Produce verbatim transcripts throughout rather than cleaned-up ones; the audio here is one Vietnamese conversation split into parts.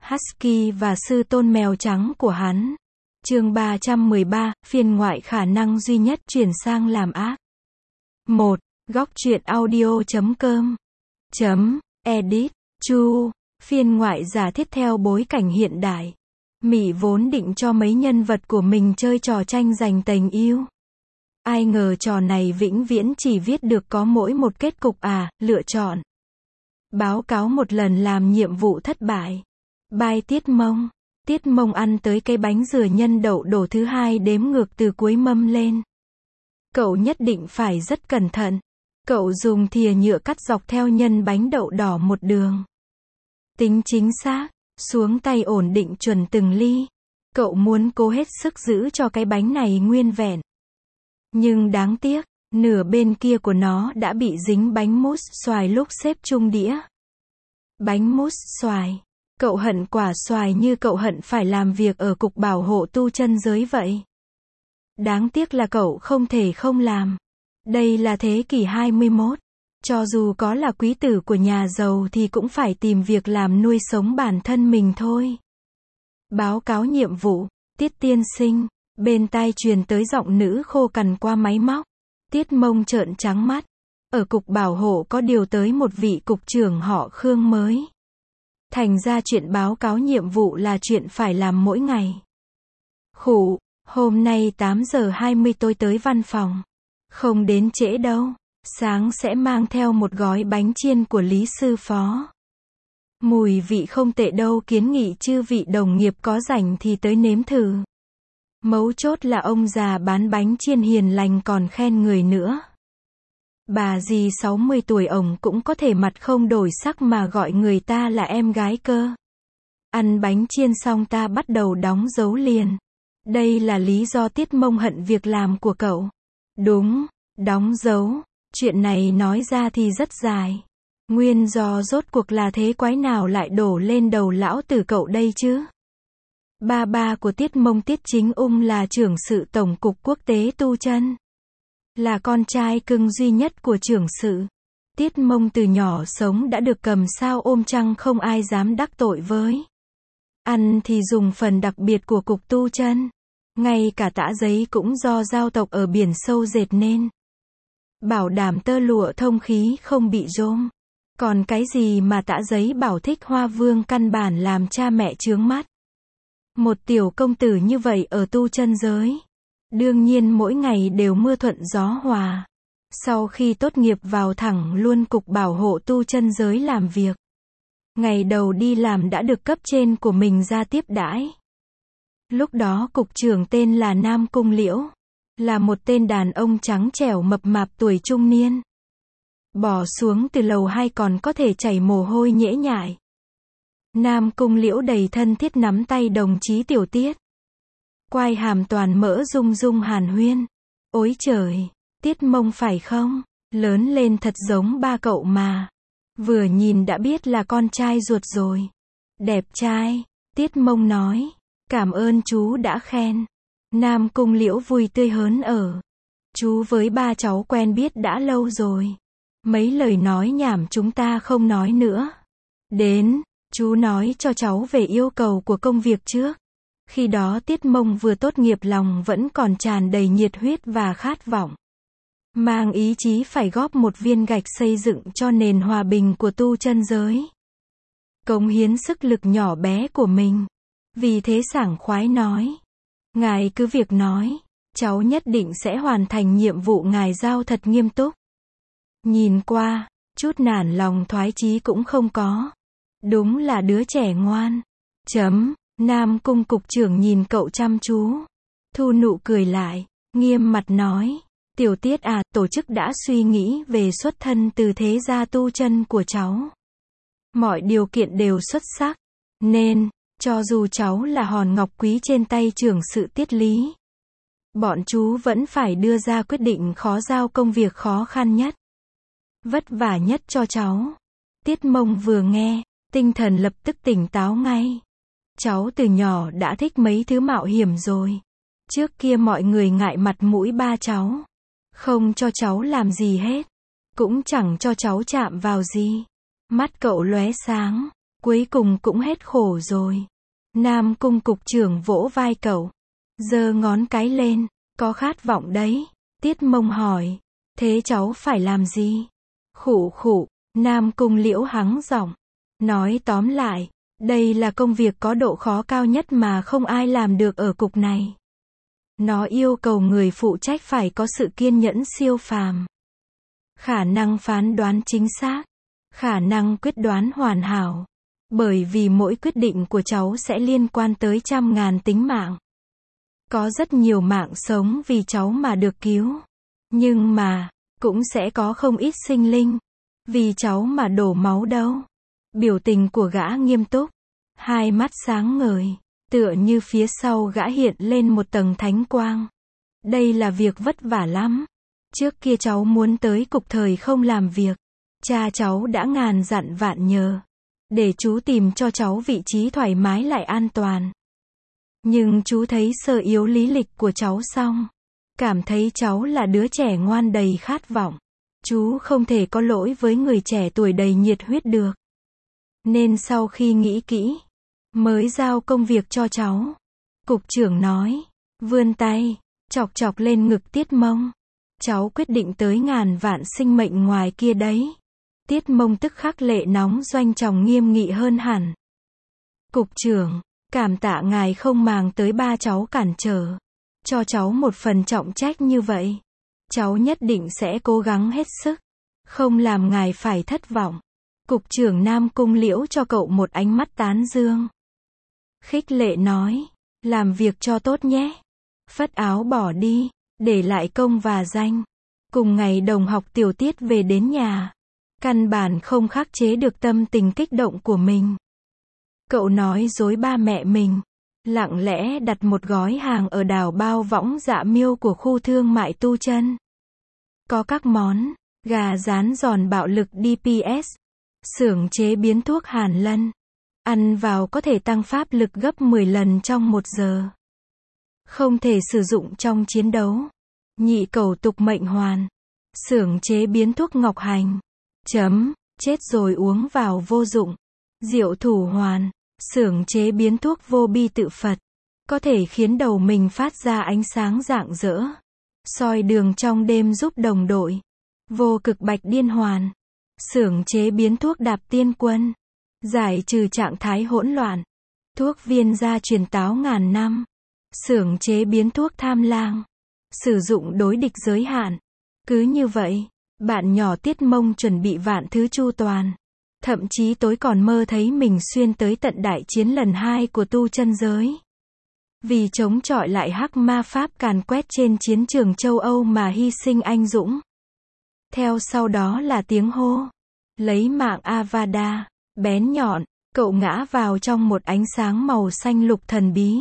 Husky và sư tôn mèo trắng của hắn. Chương ba trăm mười ba, phiên ngoại khả năng duy nhất chuyển sang làm ác. một. Góc truyện audio chấm com chấm edit. Chu, phiên ngoại giả thiết theo bối cảnh hiện đại. Mỹ vốn định cho mấy nhân vật của mình chơi trò tranh giành tình yêu. Ai ngờ trò này vĩnh viễn chỉ viết được có mỗi một kết cục à, lựa chọn. Báo cáo một lần làm nhiệm vụ thất bại. Bye Tiết Mông. Tiết Mông ăn tới cái bánh dừa nhân đậu đổ thứ hai đếm ngược từ cuối mâm lên. Cậu nhất định phải rất cẩn thận. Cậu dùng thìa nhựa cắt dọc theo nhân bánh đậu đỏ một đường. Tính chính xác, xuống tay ổn định chuẩn từng ly. Cậu muốn cố hết sức giữ cho cái bánh này nguyên vẹn. Nhưng đáng tiếc, nửa bên kia của nó đã bị dính bánh mousse xoài lúc xếp chung đĩa. Bánh mousse xoài. Cậu hận quả xoài như cậu hận phải làm việc ở cục bảo hộ tu chân giới vậy. Đáng tiếc là cậu không thể không làm. Đây là thế kỷ hai mươi mốt. Cho dù có là quý tử của nhà giàu thì cũng phải tìm việc làm nuôi sống bản thân mình thôi. Báo cáo nhiệm vụ, Tiết tiên sinh. Bên tai truyền tới giọng nữ khô cằn qua máy móc. Tiết Mông trợn trắng mắt. Ở cục bảo hộ có điều tới một vị cục trưởng họ Khương mới. Thành ra chuyện báo cáo nhiệm vụ là chuyện phải làm mỗi ngày. Khụ, hôm nay tám giờ hai mươi tôi tới văn phòng. Không đến trễ đâu. Sáng sẽ mang theo một gói bánh chiên của Lý sư phó. Mùi vị không tệ đâu, kiến nghị chư vị đồng nghiệp có rảnh thì tới nếm thử. Mấu chốt là ông già bán bánh chiên hiền lành còn khen người nữa. Bà dì sáu mươi tuổi ổng cũng có thể mặt không đổi sắc mà gọi người ta là em gái cơ. Ăn bánh chiên xong ta bắt đầu đóng dấu liền. Đây là lý do Tiết Mông hận việc làm của cậu. Đúng, đóng dấu. Chuyện này nói ra thì rất dài. Nguyên do rốt cuộc là thế quái nào lại đổ lên đầu lão tử cậu đây chứ? Ba ba của Tiết Mông Tiết Chính Ung là trưởng sự tổng cục quốc tế tu chân. Là con trai cưng duy nhất của trưởng sự. Tiết Mông từ nhỏ sống đã được cầm sao ôm trăng không ai dám đắc tội với. Ăn thì dùng phần đặc biệt của cục tu chân. Ngay cả tã giấy cũng do giao tộc ở biển sâu dệt nên. Bảo đảm tơ lụa thông khí không bị rôm. Còn cái gì mà tã giấy bảo thích hoa vương căn bản làm cha mẹ chướng mắt. Một tiểu công tử như vậy ở tu chân giới. Đương nhiên mỗi ngày đều mưa thuận gió hòa. Sau khi tốt nghiệp vào thẳng luôn cục bảo hộ tu chân giới làm việc. Ngày đầu đi làm đã được cấp trên của mình ra tiếp đãi. Lúc đó cục trưởng tên là Nam Cung Liễu. Là một tên đàn ông trắng trẻo mập mạp tuổi trung niên. Bỏ xuống từ lầu hai còn có thể chảy mồ hôi nhễ nhại. Nam Cung Liễu đầy thân thiết nắm tay đồng chí Tiểu Tiết. Quai hàm toàn mỡ rung rung hàn huyên. Ôi trời, Tiết Mông phải không? Lớn lên thật giống ba cậu mà. Vừa nhìn đã biết là con trai ruột rồi. Đẹp trai, Tiết Mông nói. Cảm ơn chú đã khen. Nam Cung Liễu vui tươi hớn ở. Chú với ba cháu quen biết đã lâu rồi. Mấy lời nói nhảm chúng ta không nói nữa. Đến, chú nói cho cháu về yêu cầu của công việc trước. Khi đó Tiết Mông vừa tốt nghiệp lòng vẫn còn tràn đầy nhiệt huyết và khát vọng. Mang ý chí phải góp một viên gạch xây dựng cho nền hòa bình của tu chân giới. Cống hiến sức lực nhỏ bé của mình. Vì thế sảng khoái nói. Ngài cứ việc nói. Cháu nhất định sẽ hoàn thành nhiệm vụ ngài giao thật nghiêm túc. Nhìn qua, chút nản lòng thoái chí cũng không có. Đúng là đứa trẻ ngoan. Chấm. Nam Cung cục trưởng nhìn cậu chăm chú. Thu nụ cười lại. Nghiêm mặt nói. Tiểu Tiết à, tổ chức đã suy nghĩ về xuất thân từ thế gia tu chân của cháu. Mọi điều kiện đều xuất sắc. Nên, cho dù cháu là hòn ngọc quý trên tay trưởng sự Tiết Lý. Bọn chú vẫn phải đưa ra quyết định khó giao công việc khó khăn nhất. Vất vả nhất cho cháu. Tiết Mông vừa nghe, tinh thần lập tức tỉnh táo ngay. Cháu từ nhỏ đã thích mấy thứ mạo hiểm rồi. Trước kia mọi người ngại mặt mũi ba cháu. Không cho cháu làm gì hết. Cũng chẳng cho cháu chạm vào gì. Mắt cậu lóe sáng. cuối cùng cũng hết khổ rồi. Nam Cung cục trưởng vỗ vai cậu, giơ ngón cái lên, có khát vọng đấy. Tiết Mông hỏi, thế cháu phải làm gì? Khụ khụ, Nam Cung Liễu hắng giọng, nói tóm lại, đây là công việc có độ khó cao nhất mà không ai làm được ở cục này. Nó yêu cầu người phụ trách phải có sự kiên nhẫn siêu phàm, khả năng phán đoán chính xác, khả năng quyết đoán hoàn hảo. Bởi vì mỗi quyết định của cháu sẽ liên quan tới trăm ngàn tính mạng. Có rất nhiều mạng sống vì cháu mà được cứu. Nhưng mà, cũng sẽ có không ít sinh linh vì cháu mà đổ máu đâu. Biểu tình của gã nghiêm túc, hai mắt sáng ngời, tựa như phía sau gã hiện lên một tầng thánh quang. Đây là việc vất vả lắm. Trước kia cháu muốn tới cục thời không làm việc, cha cháu đã ngàn dặn vạn nhờ để chú tìm cho cháu vị trí thoải mái lại an toàn. Nhưng chú thấy sơ yếu lý lịch của cháu xong, cảm thấy cháu là đứa trẻ ngoan đầy khát vọng. Chú không thể có lỗi với người trẻ tuổi đầy nhiệt huyết được. Nên sau khi nghĩ kỹ, mới giao công việc cho cháu. Cục trưởng nói, vươn tay, chọc chọc lên ngực Tiết Mông. Cháu quyết định tới ngàn vạn sinh mệnh ngoài kia đấy. Tiết Mông tức khắc lệ nóng doanh trọng nghiêm nghị hơn hẳn. Cục trưởng, cảm tạ ngài không màng tới ba cháu cản trở, cho cháu một phần trọng trách như vậy. Cháu nhất định sẽ cố gắng hết sức, không làm ngài phải thất vọng. Cục trưởng Nam Cung Liễu cho cậu một ánh mắt tán dương. Khích lệ nói, làm việc cho tốt nhé. Phất áo bỏ đi, để lại công và danh. Cùng ngày đồng học Tiểu Tiết về đến nhà. Căn bản không khắc chế được tâm tình kích động của mình. Cậu nói dối ba mẹ mình, lặng lẽ đặt một gói hàng ở đảo Bao Võng Dạ Miêu của khu thương mại Tu Chân. Có các món, gà rán giòn bạo lực đê pê ét, xưởng chế biến thuốc Hàn Lân. Ăn vào có thể tăng pháp lực gấp mười lần trong một giờ. Không thể sử dụng trong chiến đấu. Nhị cầu tục mệnh hoàn. Xưởng chế biến thuốc Ngọc Hành. Chấm, chết rồi uống vào vô dụng. Diệu thủ hoàn. Xưởng chế biến thuốc Vô Bi Tự Phật. Có thể khiến đầu mình phát ra ánh sáng rạng rỡ. Soi đường trong đêm giúp đồng đội. Vô cực bạch điên hoàn. Xưởng chế biến thuốc Đạp Tiên Quân. Giải trừ trạng thái hỗn loạn. Thuốc viên gia truyền táo ngàn năm. Xưởng chế biến thuốc Tham Lang. Sử dụng đối địch giới hạn. Cứ như vậy, bạn nhỏ Tiết Mông chuẩn bị vạn thứ chu toàn. Thậm chí tối còn mơ thấy mình xuyên tới tận đại chiến lần hai của tu chân giới. Vì chống chọi lại hắc ma pháp càn quét trên chiến trường châu Âu mà hy sinh anh dũng. Theo sau đó là tiếng hô. Lấy mạng Avada. Bén nhọn, cậu ngã vào trong một ánh sáng màu xanh lục thần bí.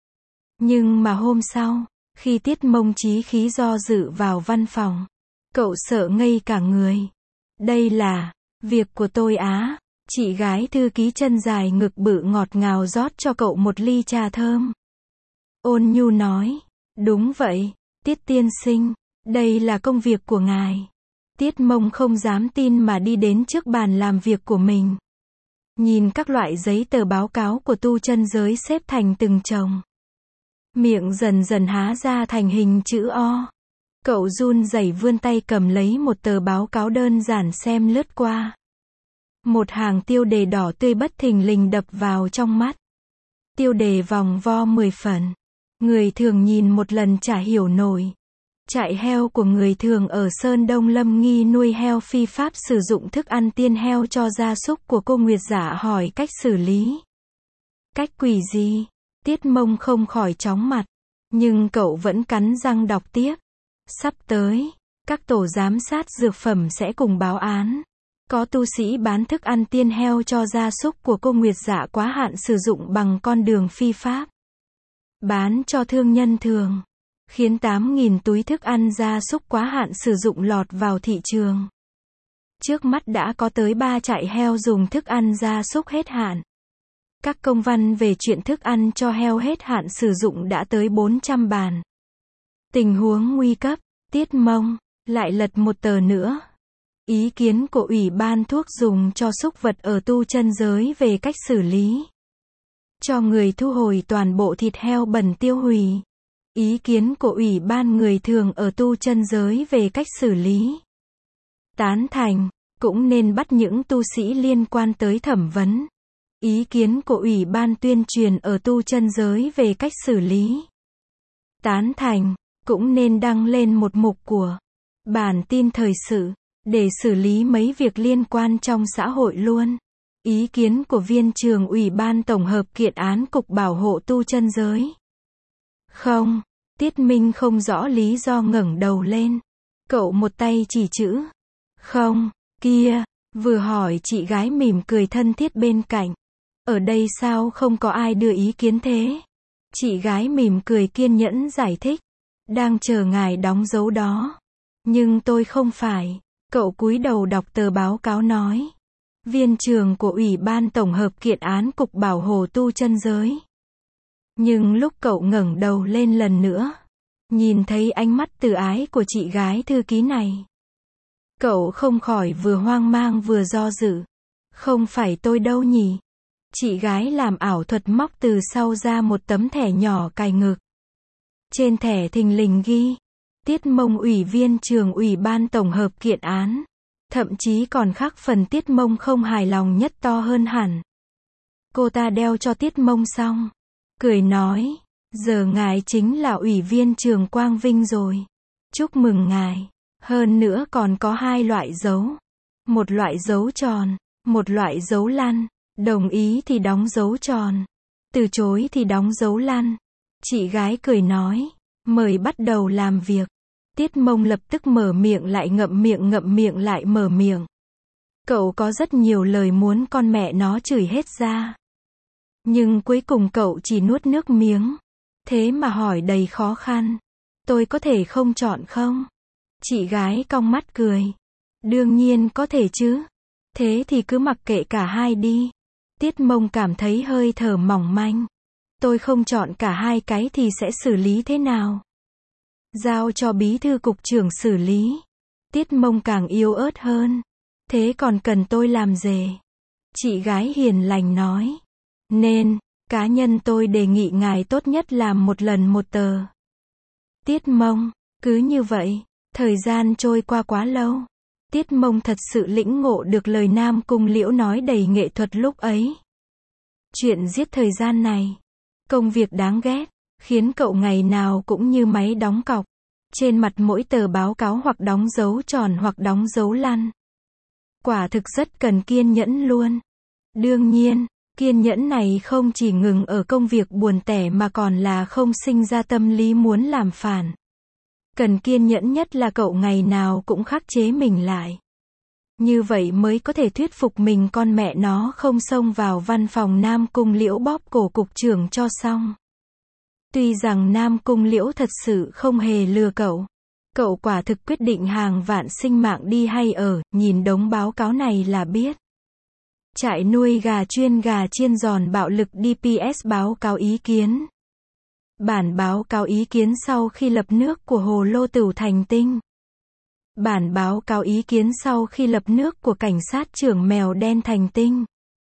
Nhưng mà hôm sau, khi Tiết Mông chí khí do dự vào văn phòng, cậu sợ ngây cả người. Đây là việc của tôi á. Chị gái thư ký chân dài ngực bự ngọt ngào rót cho cậu một ly trà thơm. Ôn nhu nói, đúng vậy, Tiết tiên sinh, đây là công việc của ngài. Tiết Mông không dám tin mà đi đến trước bàn làm việc của mình. Nhìn các loại giấy tờ báo cáo của tu chân giới xếp thành từng chồng. Miệng dần dần há ra thành hình chữ O. Cậu run rẩy vươn tay cầm lấy một tờ báo cáo đơn giản xem lướt qua. Một hàng tiêu đề đỏ tươi bất thình lình đập vào trong mắt. Tiêu đề vòng vo mười phần. Người thường nhìn một lần chả hiểu nổi. Trại heo của người thường ở Sơn Đông Lâm nghi nuôi heo phi pháp sử dụng thức ăn tiên heo cho gia súc của cô Nguyệt Giả hỏi cách xử lý. Cách quỷ gì? Tiết Mông không khỏi chóng mặt. Nhưng cậu vẫn cắn răng đọc tiếp. Sắp tới, các tổ giám sát dược phẩm sẽ cùng báo án. Có tu sĩ bán thức ăn tiên heo cho gia súc của cô Nguyệt Giả quá hạn sử dụng bằng con đường phi pháp. Bán cho thương nhân thường. Khiến tám nghìn túi thức ăn gia súc quá hạn sử dụng lọt vào thị trường. Trước mắt đã có tới ba trại heo dùng thức ăn gia súc hết hạn. Các công văn về chuyện thức ăn cho heo hết hạn sử dụng đã tới bốn trăm bản. Tình huống nguy cấp, Tiết Mông lại lật một tờ nữa. Ý kiến của Ủy ban thuốc dùng cho súc vật ở tu chân giới về cách xử lý. Cho người thu hồi toàn bộ thịt heo bẩn tiêu hủy. Ý kiến của Ủy ban người thường ở tu chân giới về cách xử lý. Tán thành, cũng nên bắt những tu sĩ liên quan tới thẩm vấn. Ý kiến của Ủy ban tuyên truyền ở tu chân giới về cách xử lý. Tán thành, cũng nên đăng lên một mục của bản tin thời sự, để xử lý mấy việc liên quan trong xã hội luôn. Ý kiến của viên trưởng Ủy ban tổng hợp kiện án Cục Bảo hộ tu chân giới. Không, Tiết Minh không rõ lý do ngẩng đầu lên. Cậu một tay chỉ chữ. Không, kia, vừa hỏi chị gái mỉm cười thân thiết bên cạnh. Ở đây sao không có ai đưa ý kiến thế? Chị gái mỉm cười kiên nhẫn giải thích. Đang chờ ngài đóng dấu đó. Nhưng tôi không phải. Cậu cúi đầu đọc tờ báo cáo nói. Viên trưởng của Ủy ban tổng hợp kiện án Cục Bảo hộ tu chân giới. Nhưng lúc cậu ngẩng đầu lên lần nữa, nhìn thấy ánh mắt từ ái của chị gái thư ký này, cậu không khỏi vừa hoang mang vừa do dự. Không phải tôi đâu nhỉ? Chị gái làm ảo thuật móc từ sau ra một tấm thẻ nhỏ cài ngực. Trên thẻ thình lình ghi, Tiết Mông Ủy viên trưởng Ủy ban tổng hợp kiện án. Thậm chí còn khắc phần Tiết Mông không hài lòng nhất to hơn hẳn. Cô ta đeo cho Tiết Mông xong, cười nói, giờ ngài chính là Ủy viên trưởng Quang Vinh rồi. Chúc mừng ngài. Hơn nữa còn có hai loại dấu. Một loại dấu tròn, một loại dấu lăn. Đồng ý thì đóng dấu tròn, từ chối thì đóng dấu lăn. Chị gái cười nói, mời bắt đầu làm việc. Tiết Mông lập tức mở miệng lại ngậm miệng ngậm miệng lại mở miệng. Cậu có rất nhiều lời muốn con mẹ nó chửi hết ra. Nhưng cuối cùng cậu chỉ nuốt nước miếng. Thế mà hỏi đầy khó khăn. Tôi có thể không chọn không? Chị gái cong mắt cười. Đương nhiên có thể chứ. Thế thì cứ mặc kệ cả hai đi. Tiết Mông cảm thấy hơi thở mỏng manh. Tôi không chọn cả hai cái thì sẽ xử lý thế nào? Giao cho bí thư cục trưởng xử lý. Tiết Mông càng yếu ớt hơn. Thế còn cần tôi làm gì? Chị gái hiền lành nói. Nên, cá nhân tôi đề nghị ngài tốt nhất làm một lần một tờ. Tiết Mông, cứ như vậy, thời gian trôi qua quá lâu. Tiết Mông thật sự lĩnh ngộ được lời Nam Cung Liễu nói đầy nghệ thuật lúc ấy. Chuyện giết thời gian này, công việc đáng ghét, khiến cậu ngày nào cũng như máy đóng cọc. Trên mặt mỗi tờ báo cáo hoặc đóng dấu tròn hoặc đóng dấu lăn. Quả thực rất cần kiên nhẫn luôn. Đương nhiên, kiên nhẫn này không chỉ ngừng ở công việc buồn tẻ mà còn là không sinh ra tâm lý muốn làm phản. Cần kiên nhẫn nhất là cậu ngày nào cũng khắc chế mình lại. Như vậy mới có thể thuyết phục mình con mẹ nó không xông vào văn phòng Nam Cung Liễu bóp cổ cục trưởng cho xong. Tuy rằng Nam Cung Liễu thật sự không hề lừa cậu. Cậu quả thực quyết định hàng vạn sinh mạng đi hay ở, nhìn đống báo cáo này là biết. Trại nuôi gà chuyên gà chiên giòn bạo lực đê pê ét báo cáo ý kiến. Bản báo cáo ý kiến sau khi lập nước của Hồ Lô Tửu thành tinh. Bản báo cáo ý kiến sau khi lập nước của cảnh sát trưởng Mèo Đen thành tinh.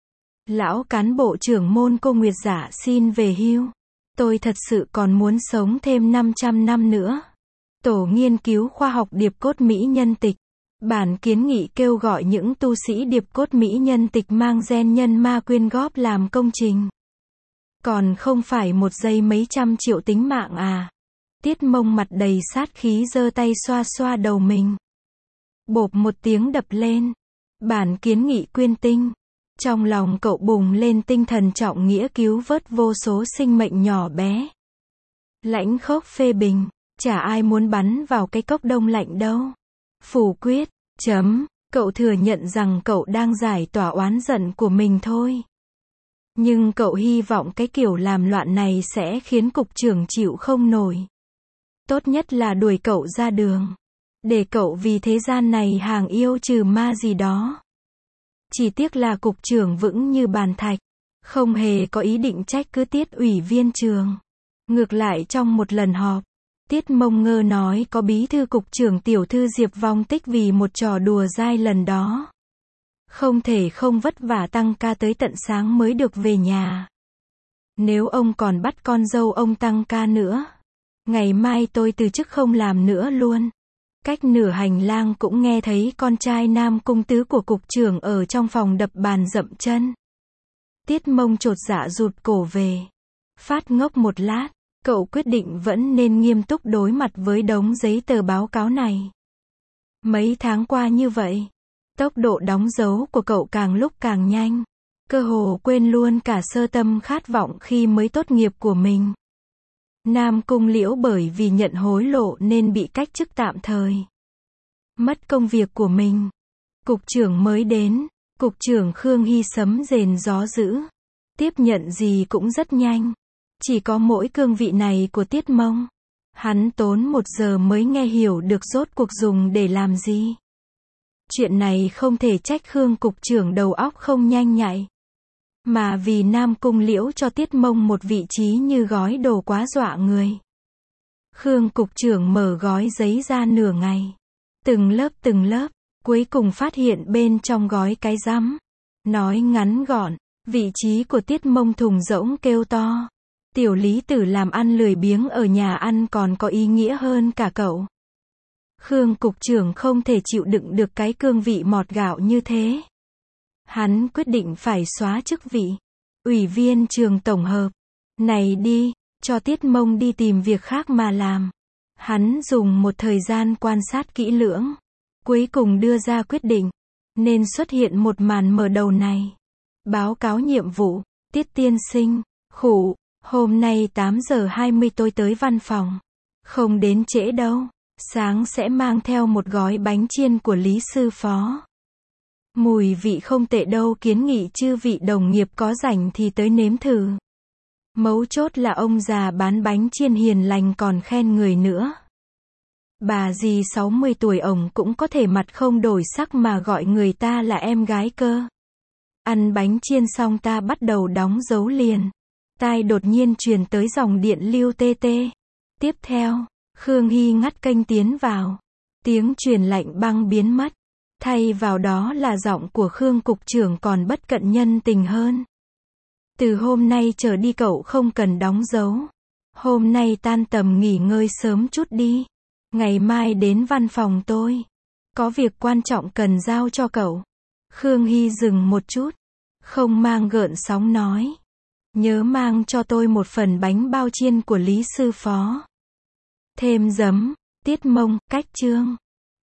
Lão cán bộ trưởng môn Cô Nguyệt Giả xin về hưu. Tôi thật sự còn muốn sống thêm năm trăm năm nữa. Tổ nghiên cứu khoa học điệp cốt Mỹ nhân tịch. Bản kiến nghị kêu gọi những tu sĩ điệp cốt Mỹ nhân tịch mang gen nhân ma quyên góp làm công trình. Còn không phải một giây mấy trăm triệu tính mạng à. Tiết Mông mặt đầy sát khí giơ tay xoa xoa đầu mình. Bộp một tiếng đập lên. Bản kiến nghị quyên tinh. Trong lòng cậu bùng lên tinh thần trọng nghĩa cứu vớt vô số sinh mệnh nhỏ bé. Lãnh Khốc phê bình. Chả ai muốn bắn vào cái cốc đông lạnh đâu. Phủ quyết. Chấm. Cậu thừa nhận rằng cậu đang giải tỏa oán giận của mình thôi. Nhưng cậu hy vọng cái kiểu làm loạn này sẽ khiến cục trưởng chịu không nổi. Tốt nhất là đuổi cậu ra đường. Để cậu vì thế gian này hàng yêu trừ ma gì đó. Chỉ tiếc là cục trưởng vững như bàn thạch. Không hề có ý định trách cứ Tiết ủy viên trường. Ngược lại trong một lần họp, Tiết Mông Ngơ nói có bí thư cục trưởng tiểu thư Diệp vong tích vì một trò đùa dai lần đó. Không thể không vất vả tăng ca tới tận sáng mới được về nhà. Nếu ông còn bắt con dâu ông tăng ca nữa, ngày mai tôi từ chức không làm nữa luôn. Cách nửa hành lang cũng nghe thấy con trai nam cung tứ của cục trưởng ở trong phòng đập bàn dậm chân. Tiết Mông chột dạ rụt cổ về. Phát ngốc một lát, cậu quyết định vẫn nên nghiêm túc đối mặt với đống giấy tờ báo cáo này. Mấy tháng qua như vậy, tốc độ đóng dấu của cậu càng lúc càng nhanh. Cơ hồ quên luôn cả sơ tâm khát vọng khi mới tốt nghiệp của mình. Nam Cung Liễu bởi vì nhận hối lộ nên bị cách chức tạm thời. Mất công việc của mình. Cục trưởng mới đến, cục trưởng Khương Hy sấm rền gió dữ. Tiếp nhận gì cũng rất nhanh. Chỉ có mỗi cương vị này của Tiết Mông. Hắn tốn một giờ mới nghe hiểu được rốt cuộc dùng để làm gì. Chuyện này không thể trách Khương cục trưởng đầu óc không nhanh nhạy. Mà vì Nam Cung Liễu cho Tiết Mông một vị trí như gói đồ quá dọa người. Khương cục trưởng mở gói giấy ra nửa ngày. Từng lớp từng lớp, cuối cùng phát hiện bên trong gói cái rắm. Nói ngắn gọn, vị trí của Tiết Mông thùng rỗng kêu to. Tiểu Lý Tử làm ăn lười biếng ở nhà ăn còn có ý nghĩa hơn cả cậu. Khương cục trưởng không thể chịu đựng được cái cương vị mọt gạo như thế. Hắn quyết định phải xóa chức vị ủy viên trường tổng hợp. Này đi, cho Tiết Mông đi tìm việc khác mà làm. Hắn dùng một thời gian quan sát kỹ lưỡng, cuối cùng đưa ra quyết định, nên xuất hiện một màn mở đầu này. Báo cáo nhiệm vụ, Tiết tiên sinh, khủ, hôm nay tám giờ hai mươi tôi tới văn phòng. Không đến trễ đâu, sáng sẽ mang theo một gói bánh chiên của Lý sư phó. Mùi vị không tệ đâu, kiến nghị chư vị đồng nghiệp có rảnh thì tới nếm thử. Mấu chốt là ông già bán bánh chiên hiền lành còn khen người nữa. Bà dì sáu mươi tuổi ổng cũng có thể mặt không đổi sắc mà gọi người ta là em gái cơ. Ăn bánh chiên xong ta bắt đầu đóng dấu liền. Tai đột nhiên truyền tới dòng điện lưu tê tê. Tiếp theo, Khương Hy ngắt kênh tiến vào. Tiếng truyền lạnh băng biến mất. Thay vào đó là giọng của Khương cục trưởng còn bất cận nhân tình hơn. Từ hôm nay trở đi cậu không cần đóng dấu. Hôm nay tan tầm nghỉ ngơi sớm chút đi. Ngày mai đến văn phòng tôi. Có việc quan trọng cần giao cho cậu. Khương Hy dừng một chút. Không mang gợn sóng nói. Nhớ mang cho tôi một phần bánh bao chiên của Lý sư phó. Thêm giấm, Tiết Mông, cách chương.